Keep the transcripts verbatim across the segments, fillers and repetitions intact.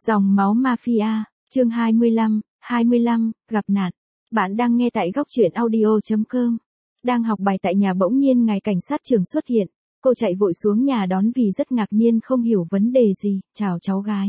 Dòng máu mafia, chương hai mươi lăm, hai mươi lăm, gặp nạn. Bạn đang nghe tại góc truyện audio chấm com. Đang học bài tại nhà bỗng nhiên ngài cảnh sát trưởng xuất hiện. Cô chạy vội xuống nhà đón vì rất ngạc nhiên không hiểu vấn đề gì. Chào cháu gái.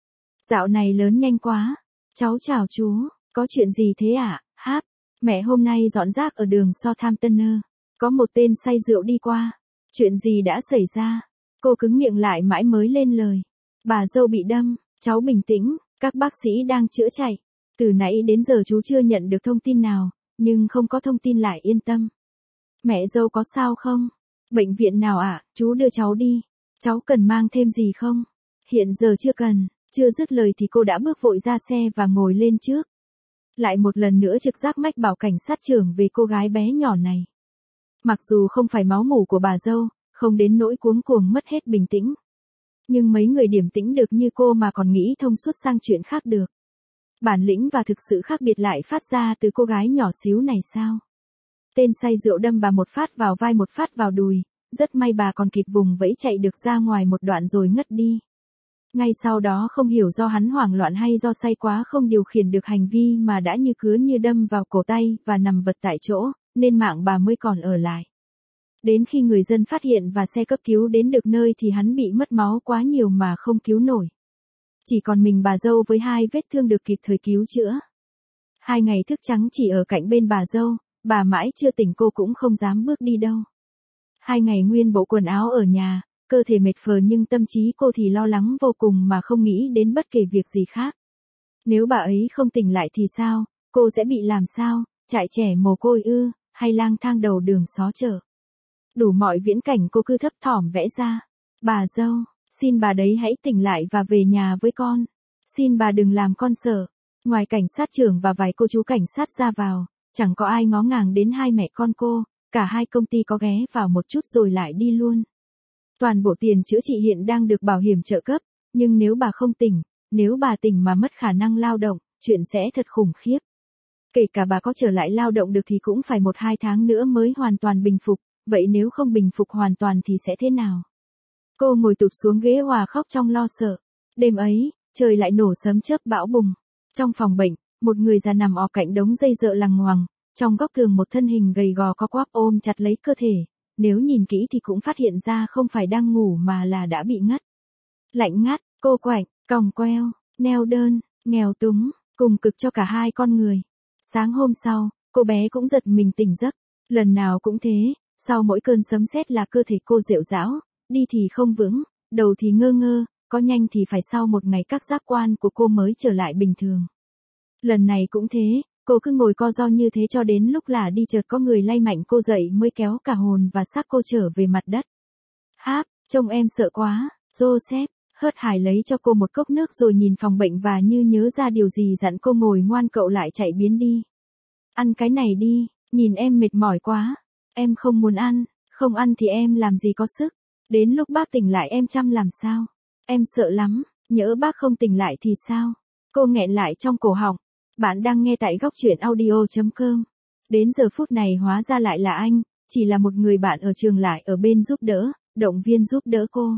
Dạo này lớn nhanh quá. Cháu chào chú, có chuyện gì thế ạ? À? Háp, mẹ hôm nay dọn rác ở đường Southampton. Có một tên say rượu đi qua. Chuyện gì đã xảy ra? Cô cứng miệng lại mãi mới lên lời. Bà dâu bị đâm. Cháu bình tĩnh, các bác sĩ đang chữa chạy. Từ nãy đến giờ chú chưa nhận được thông tin nào, nhưng không có thông tin lại yên tâm. Mẹ dâu có sao không? Bệnh viện nào ạ? À? Chú đưa cháu đi. Cháu cần mang thêm gì không? Hiện giờ chưa cần. Chưa dứt lời thì cô đã bước vội ra xe và ngồi lên trước. Lại một lần nữa trực giác mách bảo cảnh sát trưởng về cô gái bé nhỏ này. Mặc dù không phải máu mủ của bà dâu, không đến nỗi cuống cuồng mất hết bình tĩnh. Nhưng mấy người điềm tĩnh được như cô mà còn nghĩ thông suốt sang chuyện khác được. Bản lĩnh và thực sự khác biệt lại phát ra từ cô gái nhỏ xíu này sao? Tên say rượu đâm bà một phát vào vai một phát vào đùi, rất may bà còn kịp vùng vẫy chạy được ra ngoài một đoạn rồi ngất đi. Ngay sau đó không hiểu do hắn hoảng loạn hay do say quá không điều khiển được hành vi mà đã như cứa như đâm vào cổ tay và nằm vật tại chỗ, nên mạng bà mới còn ở lại. Đến khi người dân phát hiện và xe cấp cứu đến được nơi thì hắn bị mất máu quá nhiều mà không cứu nổi. Chỉ còn mình bà dâu với hai vết thương được kịp thời cứu chữa. Hai ngày thức trắng chỉ ở cạnh bên bà dâu, bà mãi chưa tỉnh cô cũng không dám bước đi đâu. Hai ngày nguyên bộ quần áo ở nhà, cơ thể mệt phờ nhưng tâm trí cô thì lo lắng vô cùng mà không nghĩ đến bất kể việc gì khác. Nếu bà ấy không tỉnh lại thì sao, cô sẽ bị làm sao, trại trẻ mồ côi ư, hay lang thang đầu đường xó chợ. Đủ mọi viễn cảnh cô cứ thấp thỏm vẽ ra. Bà dâu, xin bà đấy hãy tỉnh lại và về nhà với con. Xin bà đừng làm con sợ. Ngoài cảnh sát trưởng và vài cô chú cảnh sát ra vào, chẳng có ai ngó ngàng đến hai mẹ con cô, cả hai công ty có ghé vào một chút rồi lại đi luôn. Toàn bộ tiền chữa trị hiện đang được bảo hiểm trợ cấp, nhưng nếu bà không tỉnh, nếu bà tỉnh mà mất khả năng lao động, chuyện sẽ thật khủng khiếp. Kể cả bà có trở lại lao động được thì cũng phải một hai tháng nữa mới hoàn toàn bình phục. Vậy nếu không bình phục hoàn toàn thì sẽ thế nào? Cô ngồi tụt xuống ghế hòa khóc trong lo sợ. Đêm ấy, trời lại nổ sấm chớp bão bùng. Trong phòng bệnh, một người già nằm ọ cạnh đống dây dợ lằng ngoằng. Trong góc tường một thân hình gầy gò co quắp ôm chặt lấy cơ thể. Nếu nhìn kỹ thì cũng phát hiện ra không phải đang ngủ mà là đã bị ngất. Lạnh ngắt, cô quạnh, còng queo, neo đơn, nghèo túng, cùng cực cho cả hai con người. Sáng hôm sau, cô bé cũng giật mình tỉnh giấc. Lần nào cũng thế. Sau mỗi cơn sấm sét là cơ thể cô rệu rão, đi thì không vững, đầu thì ngơ ngơ, có nhanh thì phải sau một ngày các giác quan của cô mới trở lại bình thường. Lần này cũng thế, cô cứ ngồi co ro như thế cho đến lúc là đi chợt có người lay mạnh cô dậy mới kéo cả hồn và xác cô trở về mặt đất. Háp, trông em sợ quá, Joseph, hớt hải lấy cho cô một cốc nước rồi nhìn phòng bệnh và như nhớ ra điều gì dặn cô ngồi ngoan cậu lại chạy biến đi. Ăn cái này đi, nhìn em mệt mỏi quá. Em không muốn ăn, không ăn thì em làm gì có sức. Đến lúc bác tỉnh lại em chăm làm sao? Em sợ lắm, nhỡ bác không tỉnh lại thì sao? Cô nghẹn lại trong cổ họng. Bạn đang nghe tại góc truyện audio chấm com. Đến giờ phút này hóa ra lại là anh, chỉ là một người bạn ở trường lại ở bên giúp đỡ, động viên giúp đỡ cô.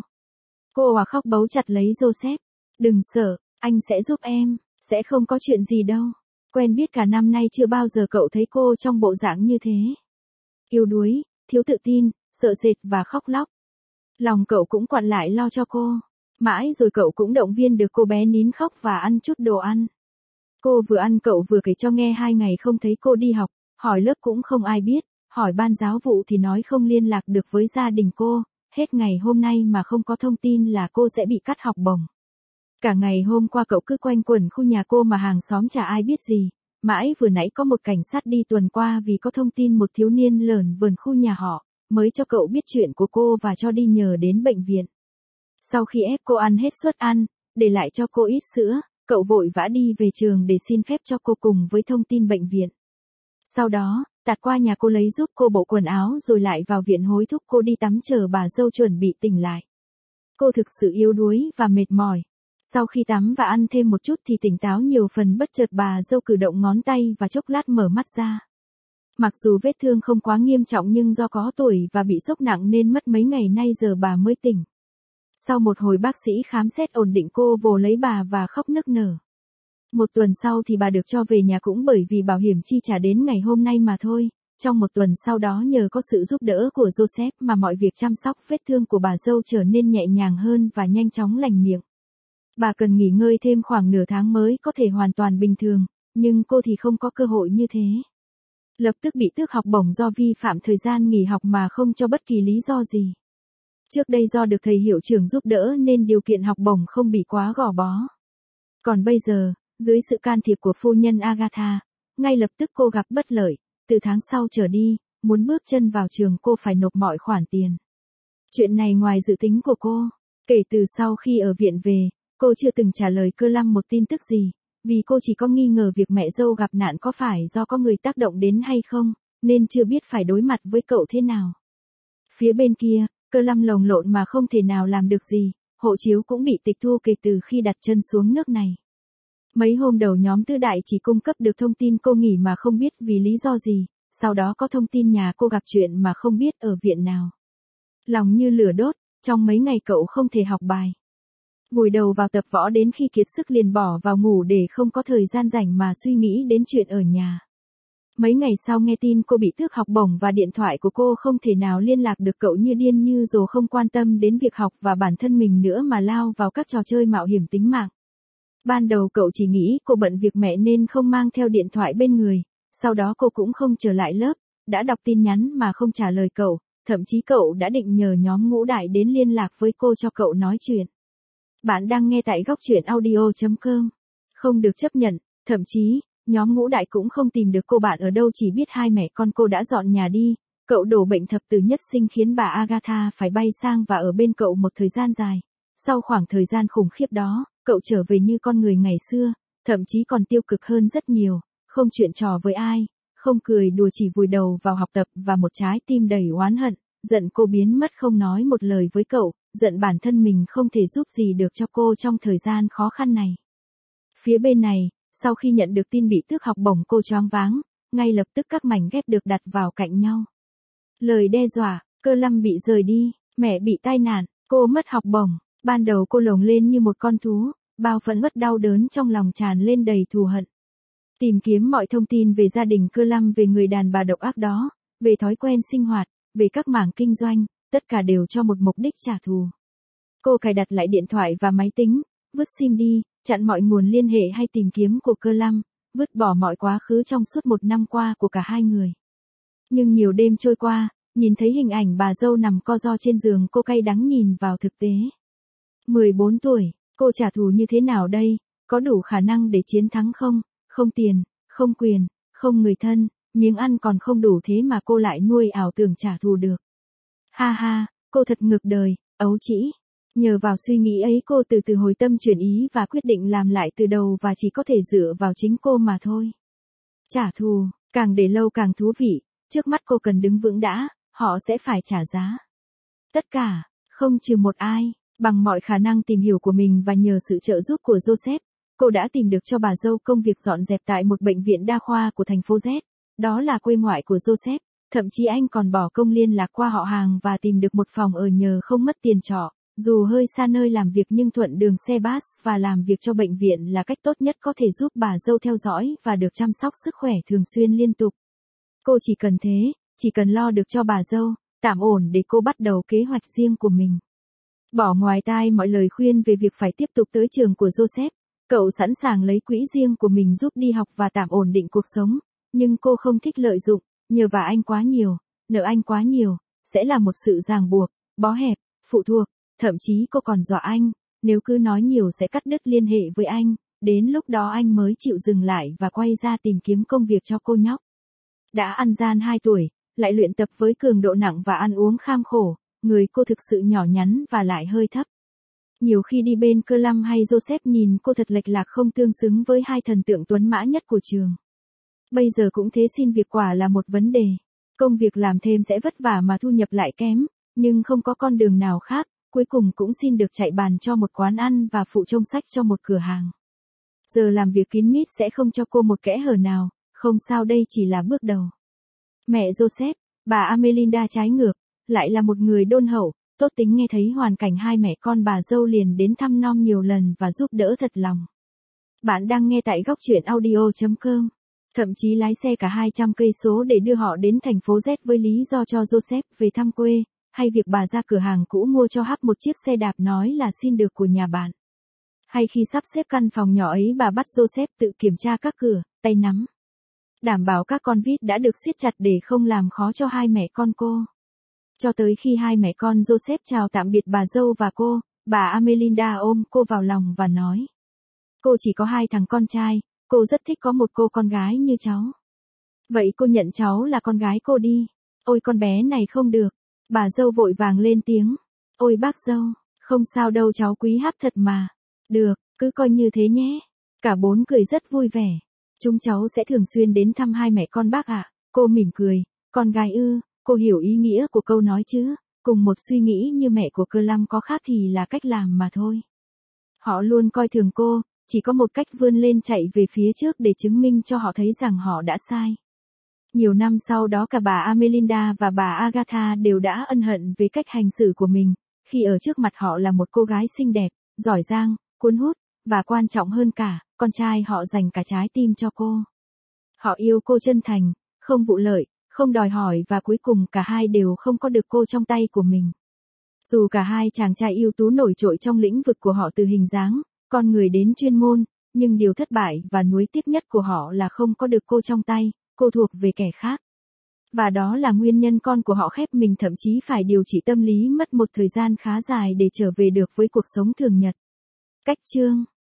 Cô à khóc bấu chặt lấy Joseph. Đừng sợ, anh sẽ giúp em, sẽ không có chuyện gì đâu. Quen biết cả năm nay chưa bao giờ cậu thấy cô trong bộ dạng như thế. Yếu đuối, thiếu tự tin, sợ sệt và khóc lóc. Lòng cậu cũng quặn lại lo cho cô. Mãi rồi cậu cũng động viên được cô bé nín khóc và ăn chút đồ ăn. Cô vừa ăn cậu vừa kể cho nghe hai ngày không thấy cô đi học, hỏi lớp cũng không ai biết, hỏi ban giáo vụ thì nói không liên lạc được với gia đình cô, hết ngày hôm nay mà không có thông tin là cô sẽ bị cắt học bổng. Cả ngày hôm qua cậu cứ quanh quẩn khu nhà cô mà hàng xóm chả ai biết gì. Mãi vừa nãy có một cảnh sát đi tuần qua vì có thông tin một thiếu niên lởn vởn khu nhà họ, mới cho cậu biết chuyện của cô và cho đi nhờ đến bệnh viện. Sau khi ép cô ăn hết suất ăn, để lại cho cô ít sữa, cậu vội vã đi về trường để xin phép cho cô cùng với thông tin bệnh viện. Sau đó, tạt qua nhà cô lấy giúp cô bộ quần áo rồi lại vào viện hối thúc cô đi tắm chờ bà dâu chuẩn bị tỉnh lại. Cô thực sự yếu đuối và mệt mỏi. Sau khi tắm và ăn thêm một chút thì tỉnh táo nhiều phần bất chợt bà dâu cử động ngón tay và chốc lát mở mắt ra. Mặc dù vết thương không quá nghiêm trọng nhưng do có tuổi và bị sốc nặng nên mất mấy ngày nay giờ bà mới tỉnh. Sau một hồi bác sĩ khám xét ổn định, cô vồ lấy bà và khóc nức nở. Một tuần sau thì bà được cho về nhà cũng bởi vì bảo hiểm chi trả đến ngày hôm nay mà thôi. Trong một tuần sau đó nhờ có sự giúp đỡ của Joseph mà mọi việc chăm sóc vết thương của bà dâu trở nên nhẹ nhàng hơn và nhanh chóng lành miệng. Bà cần nghỉ ngơi thêm khoảng nửa tháng mới có thể hoàn toàn bình thường, nhưng cô thì không có cơ hội như thế. Lập tức bị tước học bổng do vi phạm thời gian nghỉ học mà không cho bất kỳ lý do gì. Trước đây do được thầy hiệu trưởng giúp đỡ nên điều kiện học bổng không bị quá gò bó. Còn bây giờ, dưới sự can thiệp của phu nhân Agatha, ngay lập tức cô gặp bất lợi. Từ tháng sau trở đi, muốn bước chân vào trường cô phải nộp mọi khoản tiền. Chuyện này ngoài dự tính của cô. Kể từ sau khi ở viện về, cô chưa từng trả lời Cơ Lâm một tin tức gì, vì cô chỉ có nghi ngờ việc mẹ dâu gặp nạn có phải do có người tác động đến hay không, nên chưa biết phải đối mặt với cậu thế nào. Phía bên kia, Cơ Lâm lồng lộn mà không thể nào làm được gì, hộ chiếu cũng bị tịch thu kể từ khi đặt chân xuống nước này. Mấy hôm đầu nhóm Tứ Đại chỉ cung cấp được thông tin cô nghỉ mà không biết vì lý do gì, sau đó có thông tin nhà cô gặp chuyện mà không biết ở viện nào. Lòng như lửa đốt, trong mấy ngày cậu không thể học bài. Vùi đầu vào tập võ đến khi kiệt sức liền bỏ vào ngủ để không có thời gian rảnh mà suy nghĩ đến chuyện ở nhà. Mấy ngày sau nghe tin cô bị tước học bổng và điện thoại của cô không thể nào liên lạc được, cậu như điên như rồ không quan tâm đến việc học và bản thân mình nữa mà lao vào các trò chơi mạo hiểm tính mạng. Ban đầu cậu chỉ nghĩ cô bận việc mẹ nên không mang theo điện thoại bên người, sau đó cô cũng không trở lại lớp, đã đọc tin nhắn mà không trả lời cậu, thậm chí cậu đã định nhờ nhóm Ngũ Đại đến liên lạc với cô cho cậu nói chuyện. Bạn đang nghe tại góc truyện audio chấm com. Không được chấp nhận, thậm chí, nhóm Ngũ Đại cũng không tìm được cô bạn ở đâu, chỉ biết hai mẹ con cô đã dọn nhà đi. Cậu đổ bệnh thập tử nhất sinh khiến bà Agatha phải bay sang và ở bên cậu một thời gian dài. Sau khoảng thời gian khủng khiếp đó, cậu trở về như con người ngày xưa, thậm chí còn tiêu cực hơn rất nhiều, không chuyện trò với ai, không cười đùa, chỉ vùi đầu vào học tập và một trái tim đầy oán hận, giận cô biến mất không nói một lời với cậu, giận bản thân mình không thể giúp gì được cho cô trong thời gian khó khăn này. Phía bên này, sau khi nhận được tin bị tước học bổng cô choáng váng, ngay lập tức các mảnh ghép được đặt vào cạnh nhau. Lời đe dọa, Cơ Lâm bị rời đi, mẹ bị tai nạn, cô mất học bổng. Ban đầu cô lồng lên như một con thú, bao phẫn uất đau đớn trong lòng tràn lên đầy thù hận. Tìm kiếm mọi thông tin về gia đình Cơ Lâm, về người đàn bà độc ác đó, về thói quen sinh hoạt, về các mảng kinh doanh, tất cả đều cho một mục đích trả thù. Cô cài đặt lại điện thoại và máy tính, vứt sim đi, chặn mọi nguồn liên hệ hay tìm kiếm của Cơ Lâm, vứt bỏ mọi quá khứ trong suốt một năm qua của cả hai người. Nhưng nhiều đêm trôi qua, nhìn thấy hình ảnh bà dâu nằm co ro trên giường, cô cay đắng nhìn vào thực tế. mười bốn tuổi, cô trả thù như thế nào đây, có đủ khả năng để chiến thắng không, không tiền, không quyền, không người thân, miếng ăn còn không đủ thế mà cô lại nuôi ảo tưởng trả thù được. Ha ha, cô thật ngược đời, ấu trĩ. Nhờ vào suy nghĩ ấy cô từ từ hồi tâm chuyển ý và quyết định làm lại từ đầu, và chỉ có thể dựa vào chính cô mà thôi. Trả thù, càng để lâu càng thú vị, trước mắt cô cần đứng vững đã, họ sẽ phải trả giá. Tất cả, không trừ một ai. Bằng mọi khả năng tìm hiểu của mình và nhờ sự trợ giúp của Joseph, cô đã tìm được cho bà dâu công việc dọn dẹp tại một bệnh viện đa khoa của thành phố Z. Đó là quê ngoại của Joseph, thậm chí anh còn bỏ công liên lạc qua họ hàng và tìm được một phòng ở nhờ không mất tiền trọ. Dù hơi xa nơi làm việc nhưng thuận đường xe bus và làm việc cho bệnh viện là cách tốt nhất có thể giúp bà dâu theo dõi và được chăm sóc sức khỏe thường xuyên liên tục. Cô chỉ cần thế, chỉ cần lo được cho bà dâu, tạm ổn để cô bắt đầu kế hoạch riêng của mình. Bỏ ngoài tai mọi lời khuyên về việc phải tiếp tục tới trường của Joseph, cậu sẵn sàng lấy quỹ riêng của mình giúp đi học và tạm ổn định cuộc sống, nhưng cô không thích lợi dụng, nhờ vả anh quá nhiều, nợ anh quá nhiều, sẽ là một sự ràng buộc, bó hẹp, phụ thuộc, thậm chí cô còn dọa anh, nếu cứ nói nhiều sẽ cắt đứt liên hệ với anh, đến lúc đó anh mới chịu dừng lại và quay ra tìm kiếm công việc cho cô nhóc. Đã ăn gian hai tuổi, lại luyện tập với cường độ nặng và ăn uống kham khổ. Người cô thực sự nhỏ nhắn và lại hơi thấp. Nhiều khi đi bên Cơ Lâm hay Joseph nhìn cô thật lệch lạc, không tương xứng với hai thần tượng tuấn mã nhất của trường. Bây giờ cũng thế, xin việc quả là một vấn đề. Công việc làm thêm sẽ vất vả mà thu nhập lại kém, nhưng không có con đường nào khác, cuối cùng cũng xin được chạy bàn cho một quán ăn và phụ trông sách cho một cửa hàng. Giờ làm việc kín mít sẽ không cho cô một kẽ hở nào, không sao, đây chỉ là bước đầu. Mẹ Joseph, bà Amelinda trái ngược, lại là một người đôn hậu, tốt tính nghe thấy hoàn cảnh hai mẹ con bà dâu liền đến thăm nom nhiều lần và giúp đỡ thật lòng. Bạn đang nghe tại góc chuyện audio chấm com. Thậm chí lái xe cả hai trăm cây số để đưa họ đến thành phố Z với lý do cho Joseph về thăm quê, hay việc bà ra cửa hàng cũ mua cho Hắp một chiếc xe đạp nói là xin được của nhà bạn. Hay khi sắp xếp căn phòng nhỏ ấy bà bắt Joseph tự kiểm tra các cửa, tay nắm. Đảm bảo các con vít đã được siết chặt để không làm khó cho hai mẹ con cô. Cho tới khi hai mẹ con Joseph chào tạm biệt bà dâu và cô, bà Amelinda ôm cô vào lòng và nói. Cô chỉ có hai thằng con trai, cô rất thích có một cô con gái như cháu. Vậy cô nhận cháu là con gái cô đi. Ôi con bé này không được. Bà dâu vội vàng lên tiếng. Ôi bác dâu, không sao đâu cháu quý Hắp thật mà. Được, cứ coi như thế nhé. Cả bốn cười rất vui vẻ. Chúng cháu sẽ thường xuyên đến thăm hai mẹ con bác ạ. Cô mỉm cười. Con gái ư, cô hiểu ý nghĩa của câu nói chứ. Cùng một suy nghĩ như mẹ của Cơ Lăm có khác thì là cách làm mà thôi. Họ luôn coi thường cô, chỉ có một cách vươn lên chạy về phía trước để chứng minh cho họ thấy rằng họ đã sai. Nhiều năm sau đó cả bà Amelinda và bà Agatha đều đã ân hận về cách hành xử của mình, khi ở trước mặt họ là một cô gái xinh đẹp, giỏi giang, cuốn hút, và quan trọng hơn cả, con trai họ dành cả trái tim cho cô. Họ yêu cô chân thành, không vụ lợi, không đòi hỏi và cuối cùng cả hai đều không có được cô trong tay của mình. Dù cả hai chàng trai ưu tú nổi trội trong lĩnh vực của họ từ hình dáng, con người đến chuyên môn, nhưng điều thất bại và nuối tiếc nhất của họ là không có được cô trong tay, cô thuộc về kẻ khác. Và đó là nguyên nhân con của họ khép mình thậm chí phải điều trị tâm lý mất một thời gian khá dài để trở về được với cuộc sống thường nhật. Cách chương